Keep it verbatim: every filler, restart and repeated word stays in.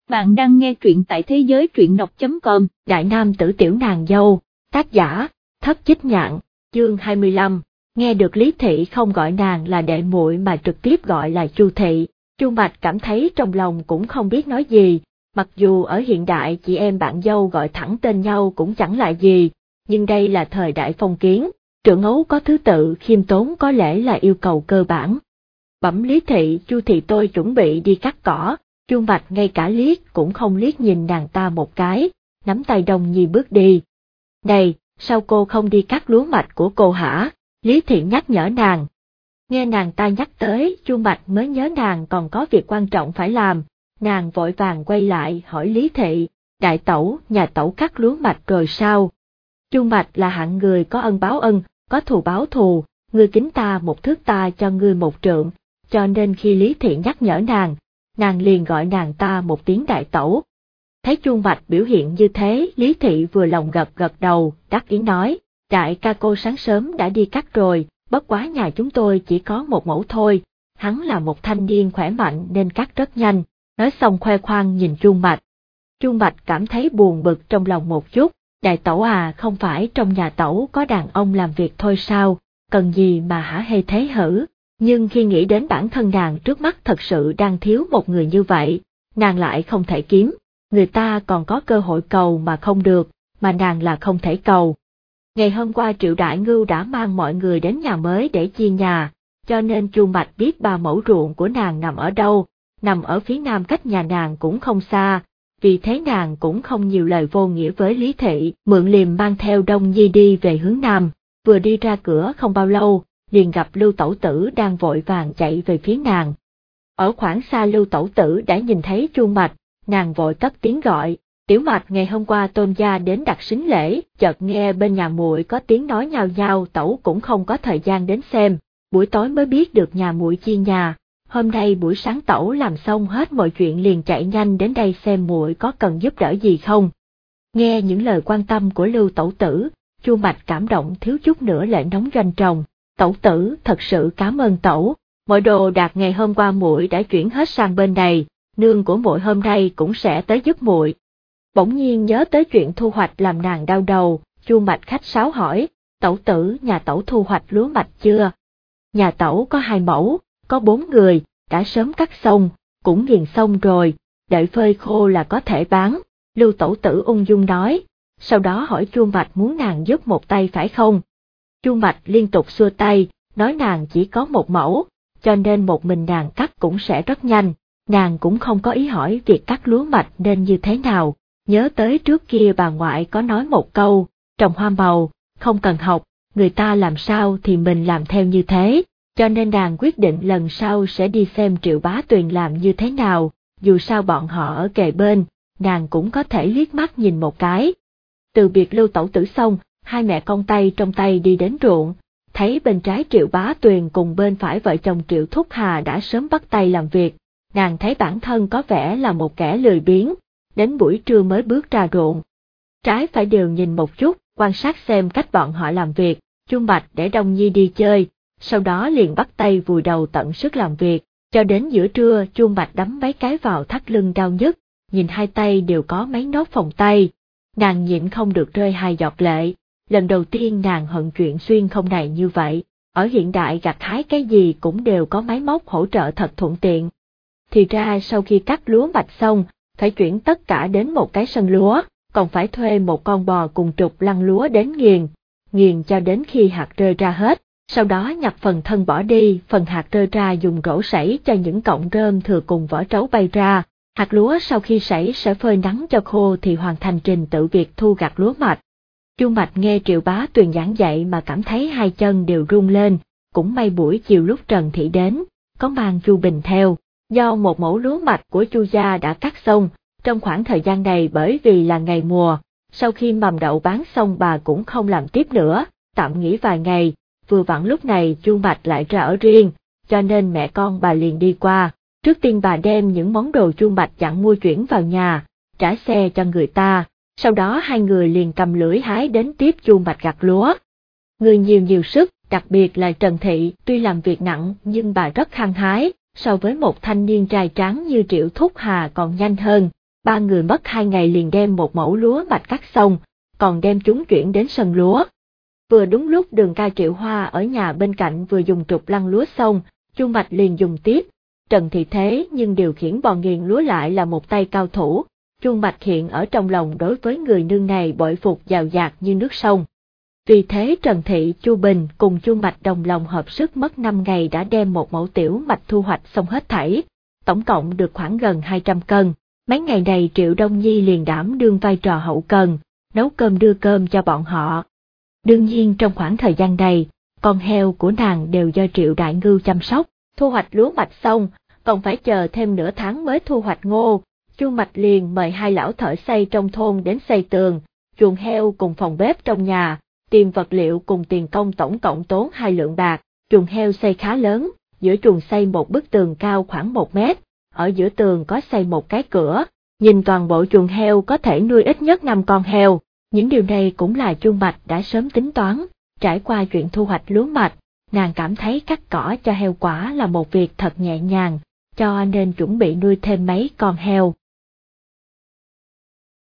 Bạn đang nghe truyện tại thế giới truyện đọc chấm com. Đại nam tử tiểu nàng dâu, tác giả, Thất Chích Nhạn, chương hai mươi lăm. Nghe được Lý Thị không gọi nàng là đệ muội mà trực tiếp gọi là Chu Thị, Chu Mạch cảm thấy trong lòng cũng không biết nói gì, mặc dù ở hiện đại chị em bạn dâu gọi thẳng tên nhau cũng chẳng là gì, nhưng đây là thời đại phong kiến, trưởng ấu có thứ tự, khiêm tốn có lẽ là yêu cầu cơ bản. Bẩm Lý Thị, Chu Thị tôi chuẩn bị đi cắt cỏ. Chu Mạch ngay cả liếc cũng không liếc nhìn nàng ta một cái, nắm tay Đông Nhi bước đi. Này, sao cô không đi cắt lúa mạch của cô hả? Lý Thị nhắc nhở nàng. Nghe nàng ta nhắc tới, Chu Mạch mới nhớ nàng còn có việc quan trọng phải làm, nàng vội vàng quay lại hỏi Lý Thị, đại tẩu, nhà tẩu cắt lúa mạch rồi sao? Chu Mạch là hạng người có ân báo ân, có thù báo thù, ngươi kính ta một thước ta cho ngươi một trượng, cho nên khi Lý Thị nhắc nhở nàng, nàng liền gọi nàng ta một tiếng đại tẩu. Thấy Chu Mạch biểu hiện như thế, Lý Thị vừa lòng gật gật đầu, đắc ý nói, đại ca cô sáng sớm đã đi cắt rồi, bất quá nhà chúng tôi chỉ có một mẫu thôi, hắn là một thanh niên khỏe mạnh nên cắt rất nhanh, nói xong khoe khoang nhìn Chu Mạch. Chu Mạch cảm thấy buồn bực trong lòng một chút, đại tẩu à, không phải trong nhà tẩu có đàn ông làm việc thôi sao, cần gì mà hả hê thế hử? Nhưng khi nghĩ đến bản thân nàng trước mắt thật sự đang thiếu một người như vậy, nàng lại không thể kiếm, người ta còn có cơ hội cầu mà không được, mà nàng là không thể cầu. Ngày hôm qua Triệu Đại Ngưu đã mang mọi người đến nhà mới để chia nhà, cho nên Chu Mạch biết ba mẫu ruộng của nàng nằm ở đâu, nằm ở phía nam cách nhà nàng cũng không xa, vì thế nàng cũng không nhiều lời vô nghĩa với Lý Thị, mượn liềm mang theo Đông Nhi đi về hướng nam, vừa đi ra cửa không bao lâu, liền gặp Lưu Tẩu Tử đang vội vàng chạy về phía nàng. Ở khoảng xa Lưu Tẩu Tử đã nhìn thấy Chu Mạch, nàng vội cất tiếng gọi, Tiểu Mạch ngày hôm qua Tôn gia đến đặt sính lễ, chợt nghe bên nhà muội có tiếng nói nhao nhao, tẩu cũng không có thời gian đến xem, buổi tối mới biết được nhà muội chia nhà, hôm nay buổi sáng tẩu làm xong hết mọi chuyện liền chạy nhanh đến đây xem muội có cần giúp đỡ gì không. Nghe những lời quan tâm của Lưu Tẩu Tử, Chu Mạch cảm động thiếu chút nữa lệ nóng doanh tròng. Tẩu tử, thật sự cảm ơn tẩu, mọi đồ đạc ngày hôm qua muội đã chuyển hết sang bên này, nương của muội hôm nay cũng sẽ tới giúp muội. Bỗng nhiên nhớ tới chuyện thu hoạch làm nàng đau đầu, Chu Mạch khách sáo hỏi, tẩu tử, nhà tẩu thu hoạch lúa mạch chưa? Nhà tẩu có hai mẫu, có bốn người, đã sớm cắt xong, cũng nghiền xong rồi, đợi phơi khô là có thể bán, Lưu Tẩu Tử ung dung nói, sau đó hỏi Chu Mạch muốn nàng giúp một tay phải không? Chu Mạch liên tục xua tay, nói nàng chỉ có một mẫu, cho nên một mình nàng cắt cũng sẽ rất nhanh, nàng cũng không có ý hỏi việc cắt lúa mạch nên như thế nào, nhớ tới trước kia bà ngoại có nói một câu, trồng hoa màu, không cần học, người ta làm sao thì mình làm theo như thế, cho nên nàng quyết định lần sau sẽ đi xem Triệu Bá Tuyền làm như thế nào, dù sao bọn họ ở kề bên, nàng cũng có thể liếc mắt nhìn một cái. Từ biệt Lưu Tẩu Tử xong, hai mẹ con tay trong tay đi đến ruộng, thấy bên trái Triệu Bá Tuyền cùng bên phải vợ chồng Triệu Thúc Hà đã sớm bắt tay làm việc, nàng thấy bản thân có vẻ là một kẻ lười biếng, đến buổi trưa mới bước ra ruộng. Trái phải đều nhìn một chút, quan sát xem cách bọn họ làm việc, Chu Mạch để Đông Nhi đi chơi, sau đó liền bắt tay vùi đầu tận sức làm việc, cho đến giữa trưa Chu Mạch đấm mấy cái vào thắt lưng đau nhức, nhìn hai tay đều có mấy nốt phồng tay, nàng nhịn không được rơi hai giọt lệ. Lần đầu tiên nàng hận chuyện xuyên không này như vậy, ở hiện đại gặt hái cái gì cũng đều có máy móc hỗ trợ thật thuận tiện. Thì ra sau khi cắt lúa mạch xong, phải chuyển tất cả đến một cái sân lúa, còn phải thuê một con bò cùng trục lăn lúa đến nghiền, nghiền cho đến khi hạt rơi ra hết, sau đó nhặt phần thân bỏ đi, phần hạt rơi ra dùng rổ sấy cho những cọng rơm thừa cùng vỏ trấu bay ra. Hạt lúa sau khi sấy sẽ phơi nắng cho khô thì hoàn thành trình tự việc thu gặt lúa mạch. Chu Mạch nghe Triệu Bá Tuyền giảng dạy mà cảm thấy hai chân đều run lên, cũng may buổi chiều lúc Trần Thị đến, có mang Chu Bình theo, do một mẫu lúa mạch của Chu gia đã cắt xong, trong khoảng thời gian này bởi vì là ngày mùa, sau khi mầm đậu bán xong bà cũng không làm tiếp nữa, tạm nghỉ vài ngày, vừa vặn lúc này Chu Mạch lại ra ở riêng, cho nên mẹ con bà liền đi qua, trước tiên bà đem những món đồ Chu Mạch dặn mua chuyển vào nhà, trả xe cho người ta. Sau đó hai người liền cầm lưỡi hái đến tiếp Chu Mạch gặt lúa. Người nhiều nhiều sức, đặc biệt là Trần Thị, tuy làm việc nặng nhưng bà rất hăng hái, so với một thanh niên trai tráng như Triệu Thúc Hà còn nhanh hơn. Ba người mất hai ngày liền đem một mẫu lúa mạch cắt xong, còn đem chúng chuyển đến sân lúa. Vừa đúng lúc Đường Ca Triệu Hoa ở nhà bên cạnh vừa dùng trục lăn lúa xong, Chu Mạch liền dùng tiếp. Trần Thị thế nhưng điều khiển bò nghiền lúa lại là một tay cao thủ, Chu Mạch hiện ở trong lòng đối với người nương này bội phục dào dạt như nước sông. Vì thế Trần Thị, Chu Bình cùng Chu Mạch đồng lòng hợp sức mất năm ngày đã đem một mẫu tiểu mạch thu hoạch xong hết thảy, tổng cộng được khoảng gần hai trăm cân. Mấy ngày này Triệu Đông Nhi liền đảm đương vai trò hậu cần, nấu cơm đưa cơm cho bọn họ. Đương nhiên trong khoảng thời gian này, con heo của nàng đều do Triệu Đại Ngưu chăm sóc, thu hoạch lúa mạch xong, còn phải chờ thêm nửa tháng mới thu hoạch ngô. Chu Mạch liền mời hai lão thợ xây trong thôn đến xây tường, chuồng heo cùng phòng bếp trong nhà, tìm vật liệu cùng tiền công tổng cộng tốn hai lượng bạc. Chuồng heo xây khá lớn, giữa chuồng xây một bức tường cao khoảng một mét, ở giữa tường có xây một cái cửa, nhìn toàn bộ chuồng heo có thể nuôi ít nhất năm con heo. Những điều này cũng là Chu Mạch đã sớm tính toán, trải qua chuyện thu hoạch lúa mạch, nàng cảm thấy cắt cỏ cho heo quả là một việc thật nhẹ nhàng, cho nên chuẩn bị nuôi thêm mấy con heo.